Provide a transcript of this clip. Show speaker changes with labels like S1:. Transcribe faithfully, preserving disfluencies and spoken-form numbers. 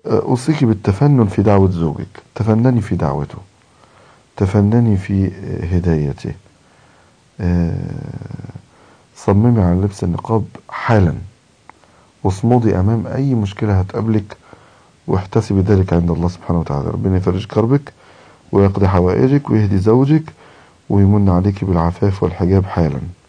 S1: أوصيك بالتفنن في دعوة زوجك، تفنني في دعوته، تفنني في هدايته، صممي على لبس النقاب حالا، واصمدي أمام أي مشكلة هتقابلك، واحتسبي ذلك عند الله سبحانه وتعالى. ربنا يفرج كربك ويقضي حوائجك ويهدي زوجك ويمن عليك بالعفاف والحجاب حالا.